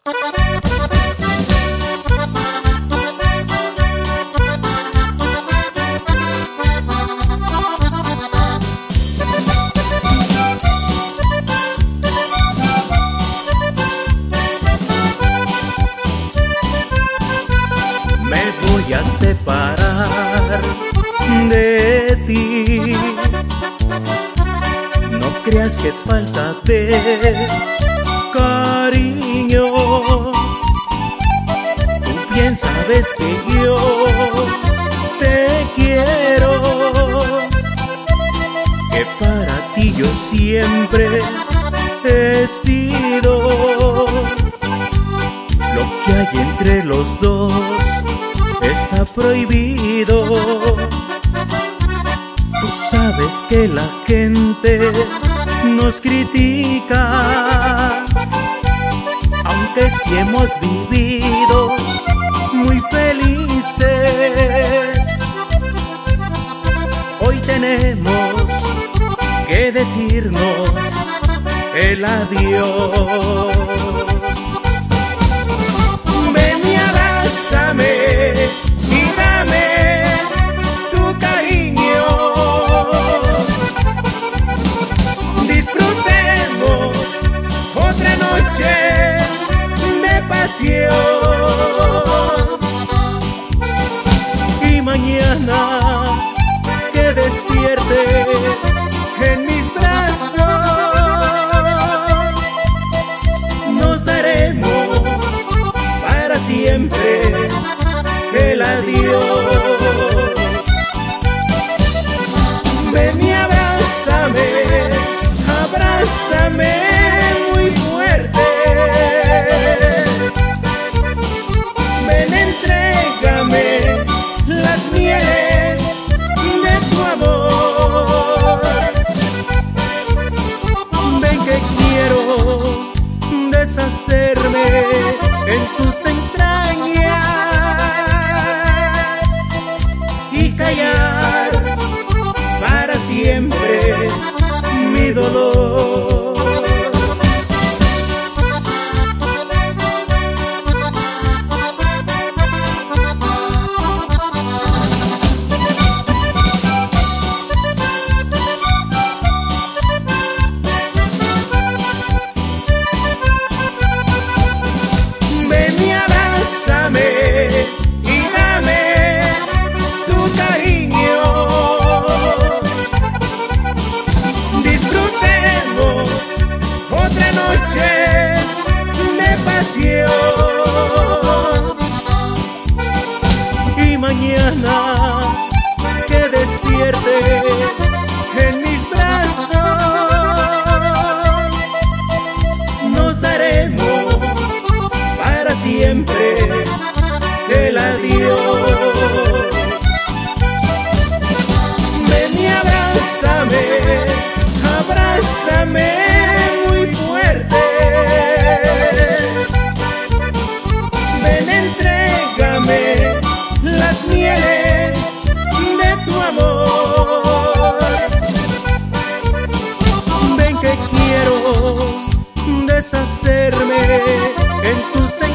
Me voy a separar de ti. No creas que es falta de cariño. Tú bien sabes que yo te quiero, que para ti yo siempre he sido. Lo que hay entre los dos está prohibido. Tú sabes que la gente nos critica, aunque sí hemos vivido muy felices. Hoy tenemos que decirnos el adiós. Ven y abrázame y dame tu cariño. Disfrutemos otra noche de pasión. Y mañana que despiertes en mis brazos, nos daremos para siempre el adiós. Ven y abrázame, abrázame muy fuerte. Ven, entrégame las mieles de tu amor. Ven que quiero deshacerme en tus entrañas y callar para siempre mi dolor. Ven y abrázame y dame tu cariño. Disfrutemos otra noche de pasión. Y mañana que despiertes en mis brazos, nos daremos para siempre el adiós. Ven y abrázame, abrázame muy fuerte. Ven, entrégame las mieles de tu amor. Ven que quiero deshacerme en tus